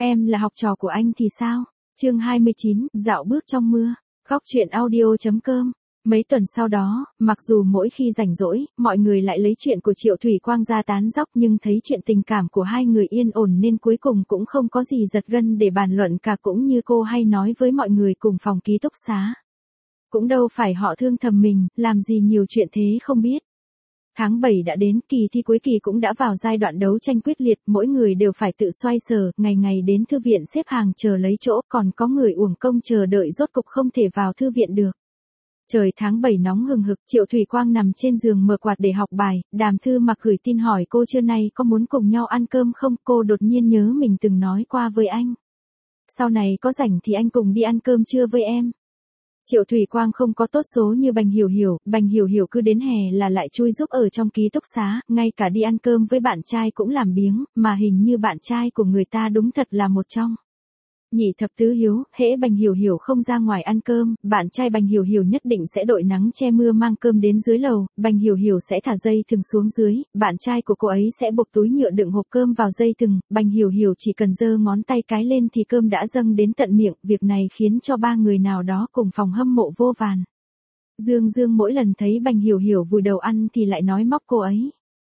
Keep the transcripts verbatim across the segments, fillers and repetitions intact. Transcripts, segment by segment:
Em là học trò của anh thì sao? Chương hai mươi chín, dạo bước trong mưa. Góc truyện audio chấm com. Mấy tuần sau đó, mặc dù mỗi khi rảnh rỗi, mọi người lại lấy chuyện của Triệu Thủy Quang ra tán dóc, nhưng thấy chuyện tình cảm của hai người yên ổn nên cuối cùng cũng không có gì giật gân để bàn luận cả, cũng như cô hay nói với mọi người cùng phòng ký túc xá. Cũng đâu phải họ thương thầm mình, làm gì nhiều chuyện thế không biết. Tháng bảy đã đến, kỳ thi cuối kỳ cũng đã vào giai đoạn đấu tranh quyết liệt, mỗi người đều phải tự xoay sở, ngày ngày đến thư viện xếp hàng chờ lấy chỗ, còn có người uổng công chờ đợi rốt cục không thể vào thư viện được. Trời tháng bảy nóng hừng hực, Triệu Thủy Quang nằm trên giường mở quạt để học bài, Đàm Thư Mặc gửi tin hỏi cô trưa nay có muốn cùng nhau ăn cơm không, cô đột nhiên nhớ mình từng nói qua với anh. Sau này có rảnh thì anh cùng đi ăn cơm trưa với em. Triệu Thủy Quang không có tốt số như Bành Hiểu Hiểu, Bành Hiểu Hiểu cứ đến hè là lại chui giúp ở trong ký túc xá, ngay cả đi ăn cơm với bạn trai cũng làm biếng, mà hình như bạn trai của người ta đúng thật là một trong nhị thập tứ hiếu, hễ Bành Hiểu Hiểu không ra ngoài ăn cơm, bạn trai Bành Hiểu Hiểu nhất định sẽ đội nắng che mưa mang cơm đến dưới lầu, Bành Hiểu Hiểu sẽ thả dây thừng xuống dưới, bạn trai của cô ấy sẽ buộc túi nhựa đựng hộp cơm vào dây thừng, Bành Hiểu Hiểu chỉ cần giơ ngón tay cái lên thì cơm đã dâng đến tận miệng, việc này khiến cho ba người nào đó cùng phòng hâm mộ vô vàn. Dương Dương mỗi lần thấy Bành Hiểu Hiểu vùi đầu ăn thì lại nói móc cô ấy.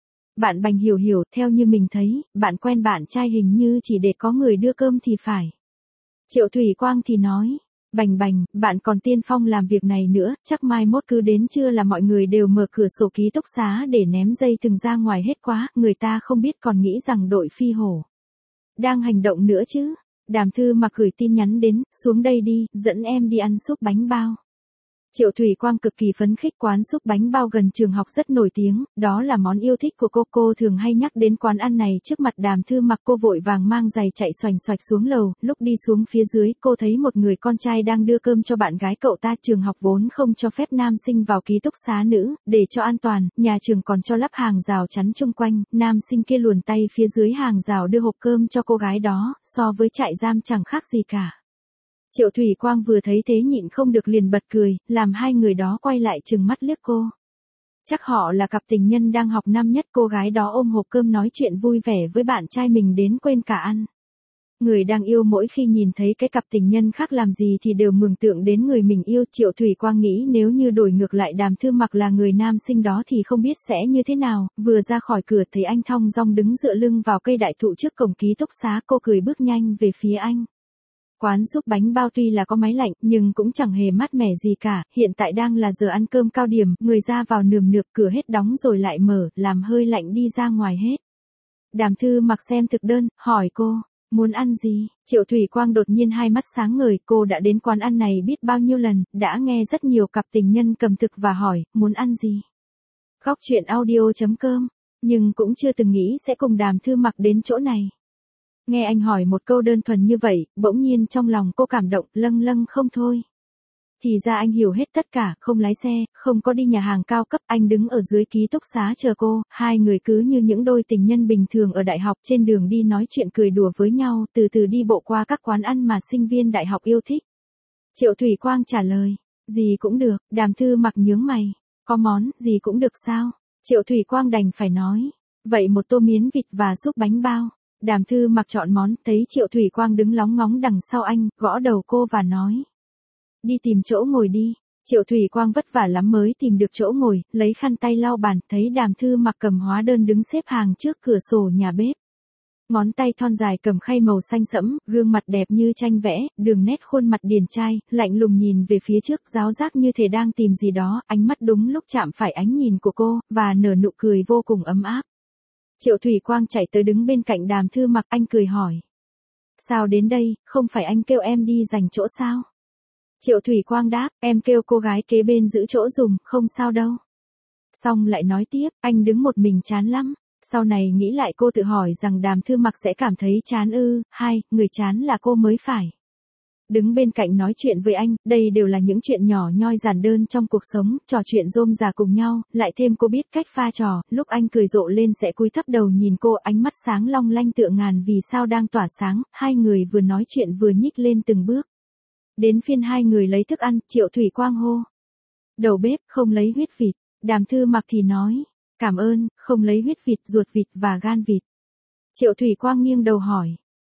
Bạn Bành Hiểu Hiểu, theo như mình thấy, bạn quen bạn trai hình như chỉ để có người đưa cơm thì phải. Triệu Thủy Quang thì nói, Bành Bành, bạn còn tiên phong làm việc này nữa, chắc mai mốt cứ đến trưa là mọi người đều mở cửa sổ ký túc xá để ném dây thừng ra ngoài hết quá, người ta không biết còn nghĩ rằng đội phi hổ đang hành động nữa chứ. Đàm Thư Mặc gửi tin nhắn đến, xuống đây đi, dẫn em đi ăn súp bánh bao. Triệu Thủy Quang cực kỳ phấn khích, quán súp bánh bao gần trường học rất nổi tiếng, đó là món yêu thích của cô, cô thường hay nhắc đến quán ăn này trước mặt Đàm Thư Mặc. Cô vội vàng mang giày chạy xoành xoạch xuống lầu, lúc đi xuống phía dưới, cô thấy một người con trai đang đưa cơm cho bạn gái cậu ta. Trường học vốn không cho phép nam sinh vào ký túc xá nữ, để cho an toàn, nhà trường còn cho lắp hàng rào chắn chung quanh, nam sinh kia luồn tay phía dưới hàng rào đưa hộp cơm cho cô gái đó, so với trại giam chẳng khác gì cả. Triệu Thủy Quang vừa thấy thế nhịn không được liền bật cười, làm hai người đó quay lại trừng mắt liếc cô. Chắc họ là cặp tình nhân đang học năm nhất, cô gái đó ôm hộp cơm nói chuyện vui vẻ với bạn trai mình đến quên cả ăn. Người đang yêu mỗi khi nhìn thấy cái cặp tình nhân khác làm gì thì đều mường tượng đến người mình yêu. Triệu Thủy Quang nghĩ nếu như đổi ngược lại Đàm Thư Mặc là người nam sinh đó thì không biết sẽ như thế nào. Vừa ra khỏi cửa thấy anh thong dong đứng dựa lưng vào cây đại thụ trước cổng ký túc xá, cô cười bước nhanh về phía anh. Quán súp bánh bao tuy là có máy lạnh, nhưng cũng chẳng hề mát mẻ gì cả, hiện tại đang là giờ ăn cơm cao điểm, người ra vào nườm nượp, cửa hết đóng rồi lại mở, làm hơi lạnh đi ra ngoài hết. Đàm Thư Mặc xem thực đơn, hỏi cô, muốn ăn gì? Triệu Thủy Quang đột nhiên hai mắt sáng ngời, cô đã đến quán ăn này biết bao nhiêu lần, đã nghe rất nhiều cặp tình nhân cầm thực và hỏi, muốn ăn gì? Góc truyện audio chấm com, nhưng cũng chưa từng nghĩ sẽ cùng Đàm Thư Mặc đến chỗ này. Nghe anh hỏi một câu đơn thuần như vậy, bỗng nhiên trong lòng cô cảm động, lâng lâng không thôi. Thì ra anh hiểu hết tất cả, không lái xe, không có đi nhà hàng cao cấp, anh đứng ở dưới ký túc xá chờ cô, hai người cứ như những đôi tình nhân bình thường ở đại học, trên đường đi nói chuyện cười đùa với nhau, từ từ đi bộ qua các quán ăn mà sinh viên đại học yêu thích. Triệu Thủy Quang trả lời, gì cũng được. Đàm Thư Mặc nhướng mày, có món, gì cũng được sao? Triệu Thủy Quang đành phải nói, vậy một tô miến vịt và súp bánh bao. Đàm Thư Mặc chọn món, thấy Triệu Thủy Quang đứng lóng ngóng đằng sau anh, gõ đầu cô và nói. Đi tìm chỗ ngồi đi. Triệu Thủy Quang vất vả lắm mới tìm được chỗ ngồi, lấy khăn tay lau bàn, thấy Đàm Thư Mặc cầm hóa đơn đứng xếp hàng trước cửa sổ nhà bếp. Ngón tay thon dài cầm khay màu xanh sẫm, gương mặt đẹp như tranh vẽ, đường nét khuôn mặt điển trai, lạnh lùng nhìn về phía trước, giáo giác như thể đang tìm gì đó, ánh mắt đúng lúc chạm phải ánh nhìn của cô, và nở nụ cười vô cùng ấm áp. Triệu Thủy Quang chạy tới đứng bên cạnh Đàm Thư Mặc, anh cười hỏi. Sao đến đây, không phải anh kêu em đi giành chỗ sao? Triệu Thủy Quang đáp, em kêu cô gái kế bên giữ chỗ dùm, không sao đâu. Xong lại nói tiếp, anh đứng một mình chán lắm. Sau này nghĩ lại cô tự hỏi rằng Đàm Thư Mặc sẽ cảm thấy chán ư, hay, người chán là cô mới phải. Đứng bên cạnh nói chuyện với anh, đây đều là những chuyện nhỏ nhoi giản đơn trong cuộc sống, trò chuyện rôm rả cùng nhau, lại thêm cô biết cách pha trò, lúc anh cười rộ lên sẽ cúi thấp đầu nhìn cô, ánh mắt sáng long lanh tựa ngàn vì sao đang tỏa sáng, hai người vừa nói chuyện vừa nhích lên từng bước. Đến phiên hai người lấy thức ăn, Triệu Thủy Quang hô. Đầu bếp, không lấy huyết vịt. Đàm Thư Mặc thì nói, cảm ơn, không lấy huyết vịt, ruột vịt và gan vịt. Triệu Thủy Quang nghiêng đầu hỏi,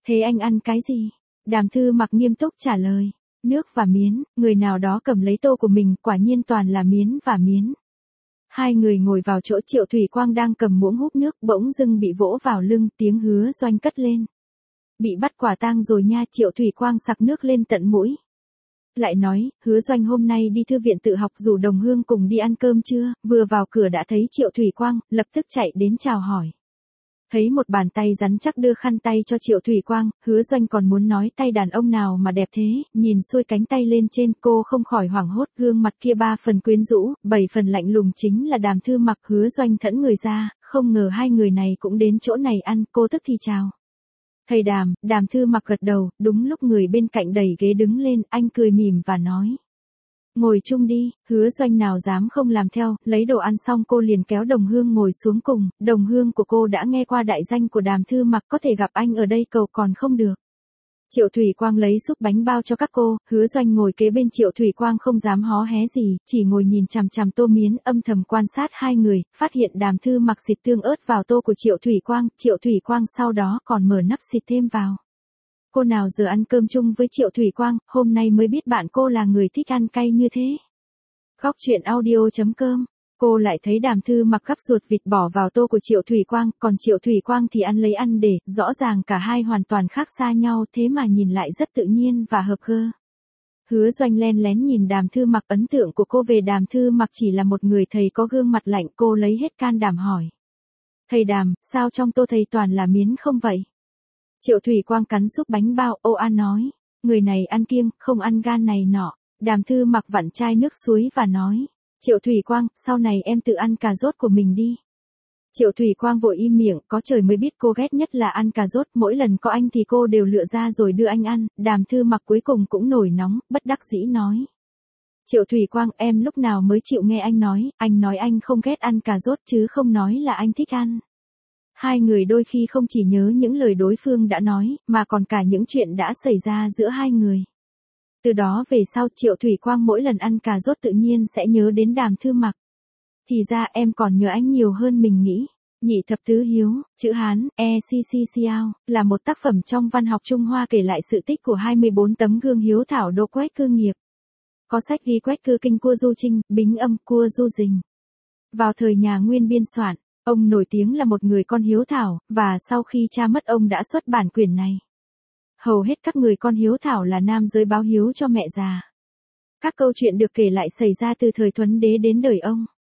Thế anh ăn cái gì? Đàm Thư Mặc nghiêm túc trả lời. Nước và miến, người nào đó cầm lấy tô của mình, quả nhiên toàn là miến và miến. Hai người ngồi vào chỗ Triệu Thủy Quang đang cầm muỗng húp nước, bỗng dưng bị vỗ vào lưng, tiếng Hứa Doanh cất lên. Bị bắt quả tang rồi nha. Triệu Thủy Quang sặc nước lên tận mũi. Lại nói, Hứa Doanh hôm nay đi thư viện tự học, rủ Đồng Hương cùng đi ăn cơm trưa, vừa vào cửa đã thấy Triệu Thủy Quang, lập tức chạy đến chào hỏi. Thấy một bàn tay rắn chắc đưa khăn tay cho Triệu Thủy Quang, Hứa Doanh còn muốn nói tay đàn ông nào mà đẹp thế, nhìn xuôi cánh tay lên trên, cô không khỏi hoảng hốt, gương mặt kia ba phần quyến rũ, bảy phần lạnh lùng chính là Đàm Thư Mặc. Hứa Doanh thẫn người ra, không ngờ hai người này cũng đến chỗ này ăn, cô tức thì chào. Thầy Đàm. Đàm Thư Mặc gật đầu, đúng lúc người bên cạnh đẩy ghế đứng lên, anh cười mỉm và nói. Ngồi chung đi. Hứa Doanh nào dám không làm theo, lấy đồ ăn xong cô liền kéo Đồng Hương ngồi xuống cùng, Đồng Hương của cô đã nghe qua đại danh của Đàm Thư Mặc, có thể gặp anh ở đây cầu còn không được. Triệu Thủy Quang lấy súp bánh bao cho các cô, Hứa Doanh ngồi kế bên Triệu Thủy Quang không dám hó hé gì, chỉ ngồi nhìn chằm chằm tô miến, âm thầm quan sát hai người, phát hiện Đàm Thư Mặc xịt tương ớt vào tô của Triệu Thủy Quang, Triệu Thủy Quang sau đó còn mở nắp xịt thêm vào. Cô nào giờ ăn cơm chung với Triệu Thủy Quang, hôm nay mới biết bạn cô là người thích ăn cay như thế. Góc truyện audio chấm com. Cô lại thấy Đàm Thư Mặc gắp ruột vịt bỏ vào tô của Triệu Thủy Quang, còn Triệu Thủy Quang thì ăn lấy ăn để, rõ ràng cả hai hoàn toàn khác xa nhau, thế mà nhìn lại rất tự nhiên và hợp gơ. Hứa Doanh len lén nhìn Đàm Thư Mặc, ấn tượng của cô về Đàm Thư Mặc chỉ là một người thầy có gương mặt lạnh, cô lấy hết can đảm hỏi. Thầy Đàm, sao trong tô thầy toàn là miến không vậy? Triệu Thủy Quang cắn súp bánh bao, ô an nói. Người này ăn kiêng, không ăn gan này nọ. Đàm Thư Mặc vặn chai nước suối và nói. Triệu Thủy Quang, sau này em tự ăn cà rốt của mình đi. Triệu Thủy Quang vội im miệng, có trời mới biết cô ghét nhất là ăn cà rốt, mỗi lần có anh thì cô đều lựa ra rồi đưa anh ăn. Đàm Thư Mặc cuối cùng cũng nổi nóng, bất đắc dĩ nói. Triệu Thủy Quang, em lúc nào mới chịu nghe anh nói, anh nói anh không ghét ăn cà rốt chứ không nói là anh thích ăn. Hai người đôi khi không chỉ nhớ những lời đối phương đã nói, mà còn cả những chuyện đã xảy ra giữa hai người. Từ đó về sau Triệu Thủy Quang mỗi lần ăn cà rốt tự nhiên sẽ nhớ đến Đàm Thư Mặc. Thì ra em còn nhớ anh nhiều hơn mình nghĩ. Nhị thập tứ hiếu, chữ Hán, e xê xê xiao, là một tác phẩm trong văn học Trung Hoa kể lại sự tích của hai mươi bốn tấm gương hiếu thảo đô quét cư nghiệp. Có sách ghi quét cư kinh cua du trinh, bính âm cua du dình. Vào thời nhà Nguyên biên soạn, ông nổi tiếng là một người con hiếu thảo, và sau khi cha mất ông đã xuất bản quyển này. Hầu hết các người con hiếu thảo là nam giới báo hiếu cho mẹ già. Các câu chuyện được kể lại xảy ra từ thời Thuấn Đế đến đời ông.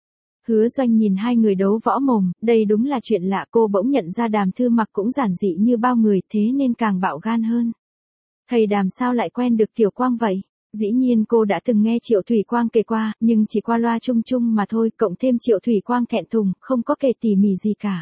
Hứa Doanh nhìn hai người đấu võ mồm, đây đúng là chuyện lạ, cô bỗng nhận ra Đàm Thư Mặc cũng giản dị như bao người, thế nên càng bạo gan hơn. Thầy Đàm sao lại quen được Tiểu Quang vậy? Dĩ nhiên cô đã từng nghe Triệu Thủy Quang kể qua, nhưng chỉ qua loa chung chung mà thôi, cộng thêm Triệu Thủy Quang thẹn thùng, không có kể tỉ mỉ gì cả.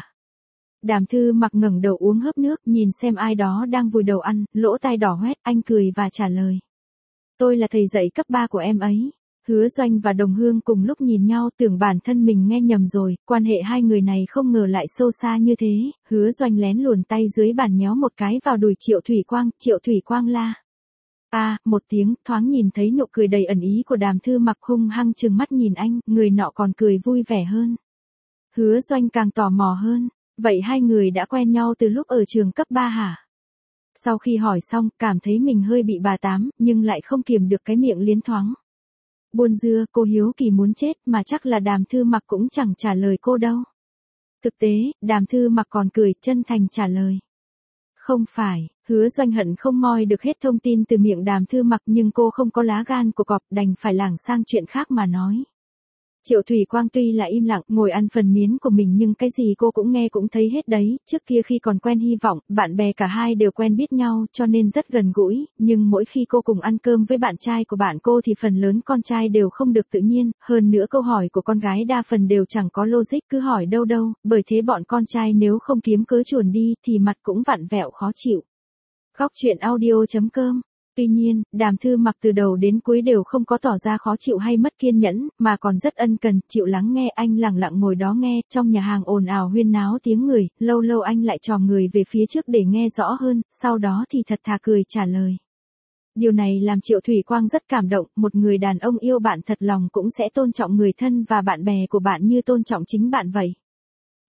Đàm Thư Mặc ngẩng đầu uống hớp nước, nhìn xem ai đó đang vùi đầu ăn, lỗ tai đỏ hoét, anh cười và trả lời. Tôi là thầy dạy cấp ba của em ấy. Hứa Doanh và Đồng Hương cùng lúc nhìn nhau, tưởng bản thân mình nghe nhầm rồi, quan hệ hai người này không ngờ lại sâu xa như thế. Hứa Doanh lén luồn tay dưới bàn nhéo một cái vào đùi Triệu Thủy Quang, Triệu Thủy Quang la. À, một tiếng, thoáng nhìn thấy nụ cười đầy ẩn ý của Đàm Thư Mặc, hung hăng trừng mắt nhìn anh, người nọ còn cười vui vẻ hơn. Hứa Doanh càng tò mò hơn, vậy hai người đã quen nhau từ lúc ở trường cấp ba hả? Sau khi hỏi xong, cảm thấy mình hơi bị bà tám, nhưng lại không kiềm được cái miệng liến thoáng. Buồn dưa, cô hiếu kỳ muốn chết, mà chắc là Đàm Thư Mặc cũng chẳng trả lời cô đâu. Thực tế, Đàm Thư Mặc còn cười, chân thành trả lời. Không phải. Hứa Doanh hận không moi được hết thông tin từ miệng Đàm Thư Mặc, nhưng cô không có lá gan của cọp, đành phải lảng sang chuyện khác mà nói. Triệu Thủy Quang tuy là im lặng, ngồi ăn phần miến của mình, nhưng cái gì cô cũng nghe cũng thấy hết đấy. Trước kia khi còn quen Hy Vọng, bạn bè cả hai đều quen biết nhau, cho nên rất gần gũi, nhưng mỗi khi cô cùng ăn cơm với bạn trai của bạn cô thì phần lớn con trai đều không được tự nhiên, hơn nữa câu hỏi của con gái đa phần đều chẳng có logic, cứ hỏi đâu đâu, bởi thế bọn con trai nếu không kiếm cớ chuồn đi thì mặt cũng vặn vẹo khó chịu. Góc truyện audio chấm com. Tuy nhiên, Đàm Thư Mặc từ đầu đến cuối đều không có tỏ ra khó chịu hay mất kiên nhẫn, mà còn rất ân cần, chịu lắng nghe. Anh lặng lặng ngồi đó nghe, trong nhà hàng ồn ào huyên náo tiếng người, lâu lâu anh lại tròn người về phía trước để nghe rõ hơn, sau đó thì thật thà cười trả lời. Điều này làm Triệu Thủy Quang rất cảm động, một người đàn ông yêu bạn thật lòng cũng sẽ tôn trọng người thân và bạn bè của bạn như tôn trọng chính bạn vậy.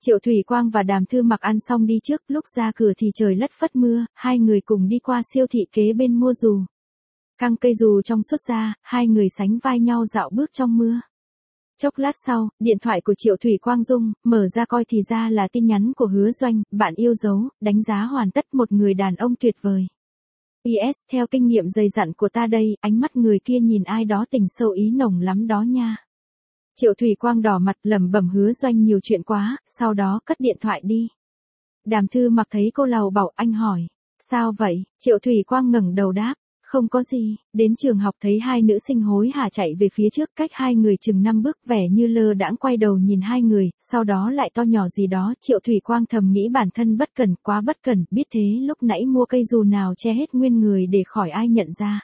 Triệu Thủy Quang và Đàm Thư Mặc ăn xong đi trước, lúc ra cửa thì trời lất phất mưa, hai người cùng đi qua siêu thị kế bên mua dù. Căng cây dù trong suốt ra, hai người sánh vai nhau dạo bước trong mưa. Chốc lát sau, điện thoại của Triệu Thủy Quang rung, mở ra coi thì ra là tin nhắn của Hứa Doanh, bạn yêu dấu, đánh giá hoàn tất một người đàn ông tuyệt vời. pê ét, theo kinh nghiệm dày dặn của ta đây, ánh mắt người kia nhìn ai đó tình sâu ý nồng lắm đó nha. Triệu Thủy Quang đỏ mặt lẩm bẩm Hứa Doanh nhiều chuyện quá, sau đó cất điện thoại đi. Đàm Thư Mặc thấy cô lầu bầu, anh hỏi, sao vậy? Triệu Thủy Quang ngẩng đầu đáp, không có gì. Đến trường học thấy hai nữ sinh hối hả chạy về phía trước, cách hai người chừng năm bước, vẻ như lơ đãng quay đầu nhìn hai người, sau đó lại to nhỏ gì đó. Triệu Thủy Quang thầm nghĩ bản thân bất cẩn, quá bất cẩn, biết thế lúc nãy mua cây dù nào che hết nguyên người để khỏi ai nhận ra.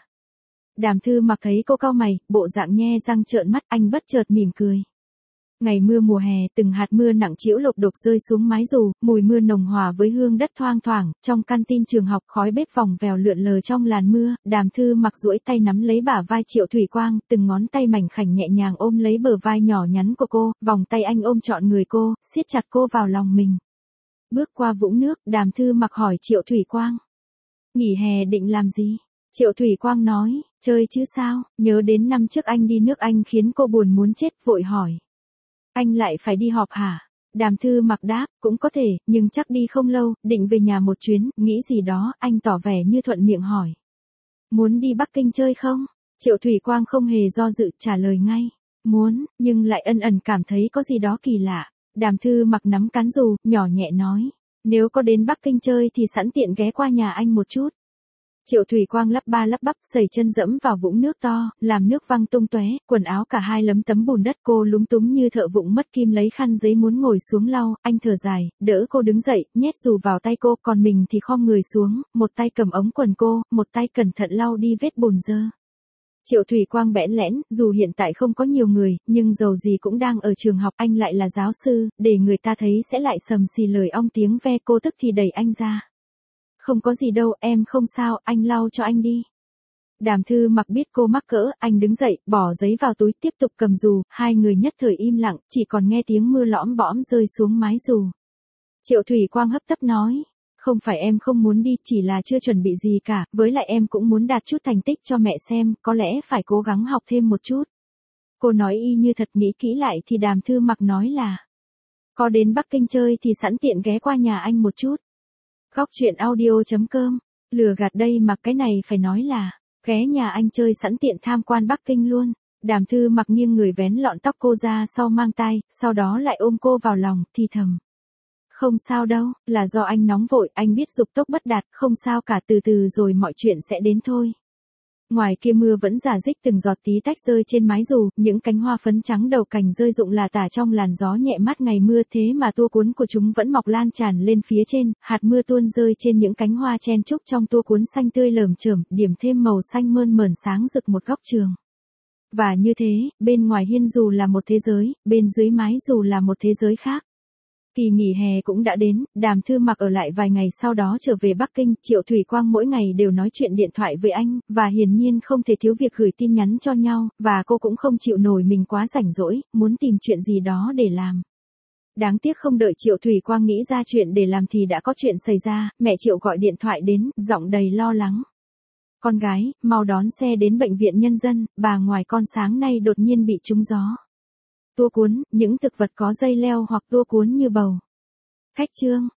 Đàm Thư Mặc thấy cô cau mày, bộ dạng nhe răng trợn mắt, anh bất chợt mỉm cười. Ngày mưa mùa hè, từng hạt mưa nặng trĩu lộc độc rơi xuống mái dù, mùi mưa nồng hòa với hương đất thoang thoảng, trong canteen trường học khói bếp vòng vèo lượn lờ trong làn mưa. Đàm Thư Mặc duỗi tay nắm lấy bả vai Triệu Thủy Quang, từng ngón tay mảnh khảnh nhẹ nhàng ôm lấy bờ vai nhỏ nhắn của cô, vòng tay anh ôm trọn người cô, siết chặt cô vào lòng mình. Bước qua vũng nước, Đàm Thư Mặc hỏi Triệu Thủy Quang, nghỉ hè định làm gì? Triệu Thủy Quang nói, chơi chứ sao, nhớ đến năm trước anh đi nước Anh khiến cô buồn muốn chết, vội hỏi. Anh lại phải đi họp hả? Đàm Thư Mặc đáp, cũng có thể, nhưng chắc đi không lâu, định về nhà một chuyến, nghĩ gì đó, anh tỏ vẻ như thuận miệng hỏi. Muốn đi Bắc Kinh chơi không? Triệu Thủy Quang không hề do dự, trả lời ngay. Muốn, nhưng lại ân ẩn cảm thấy có gì đó kỳ lạ. Đàm Thư Mặc nắm cán dù, nhỏ nhẹ nói. Nếu có đến Bắc Kinh chơi thì sẵn tiện ghé qua nhà anh một chút. Triệu Thủy Quang lắp ba lắp bắp, giày chân dẫm vào vũng nước to, làm nước văng tung tóe, quần áo cả hai lấm tấm bùn đất. Cô lúng túng như thợ vụng mất kim lấy khăn giấy muốn ngồi xuống lau, anh thở dài, đỡ cô đứng dậy, nhét dù vào tay cô, còn mình thì khom người xuống, một tay cầm ống quần cô, một tay cẩn thận lau đi vết bùn dơ. Triệu Thủy Quang bẽn lẽn, dù hiện tại không có nhiều người, nhưng dầu gì cũng đang ở trường học, anh lại là giáo sư, để người ta thấy sẽ lại sầm xì lời ong tiếng ve, cô tức thì đẩy anh ra. Không có gì đâu, em không sao, anh lau cho anh đi. Đàm Thư Mặc biết cô mắc cỡ, anh đứng dậy, bỏ giấy vào túi, tiếp tục cầm dù, hai người nhất thời im lặng, chỉ còn nghe tiếng mưa lõm bõm rơi xuống mái dù. Triệu Thủy Quang hấp tấp nói, không phải em không muốn đi, chỉ là chưa chuẩn bị gì cả, với lại em cũng muốn đạt chút thành tích cho mẹ xem, có lẽ phải cố gắng học thêm một chút. Cô nói y như thật, nghĩ kỹ lại thì Đàm Thư Mặc nói là, có đến Bắc Kinh chơi thì sẵn tiện ghé qua nhà anh một chút. Góc truyện audio chấm com, lừa gạt đây mà, cái này phải nói là, ghé nhà anh chơi sẵn tiện tham quan Bắc Kinh luôn. Đàm Thư Mặc nghiêng người vén lọn tóc cô ra sau mang tai, sau đó lại ôm cô vào lòng, thì thầm. Không sao đâu, là do anh nóng vội, anh biết dục tốc bất đạt, không sao cả, từ từ rồi mọi chuyện sẽ đến thôi. Ngoài kia mưa vẫn rả rích, từng giọt tí tách rơi trên mái dù, những cánh hoa phấn trắng đầu cành rơi rụng là tả trong làn gió nhẹ mát ngày mưa, thế mà tua cuốn của chúng vẫn mọc lan tràn lên phía trên, hạt mưa tuôn rơi trên những cánh hoa chen chúc trong tua cuốn xanh tươi lởm chởm, điểm thêm màu xanh mơn mởn sáng rực một góc trường. Và như thế, bên ngoài hiên dù là một thế giới, bên dưới mái dù là một thế giới khác. Kỳ nghỉ hè cũng đã đến, Đàm Thư Mặc ở lại vài ngày sau đó trở về Bắc Kinh. Triệu Thủy Quang mỗi ngày đều nói chuyện điện thoại với anh, và hiển nhiên không thể thiếu việc gửi tin nhắn cho nhau, và cô cũng không chịu nổi mình quá rảnh rỗi, muốn tìm chuyện gì đó để làm. Đáng tiếc không đợi Triệu Thủy Quang nghĩ ra chuyện để làm thì đã có chuyện xảy ra, mẹ Triệu gọi điện thoại đến, giọng đầy lo lắng. Con gái, mau đón xe đến bệnh viện nhân dân, bà ngoài con sáng nay đột nhiên bị trúng gió. Tua cuốn, những thực vật có dây leo hoặc tua cuốn như bầu. Khách trương,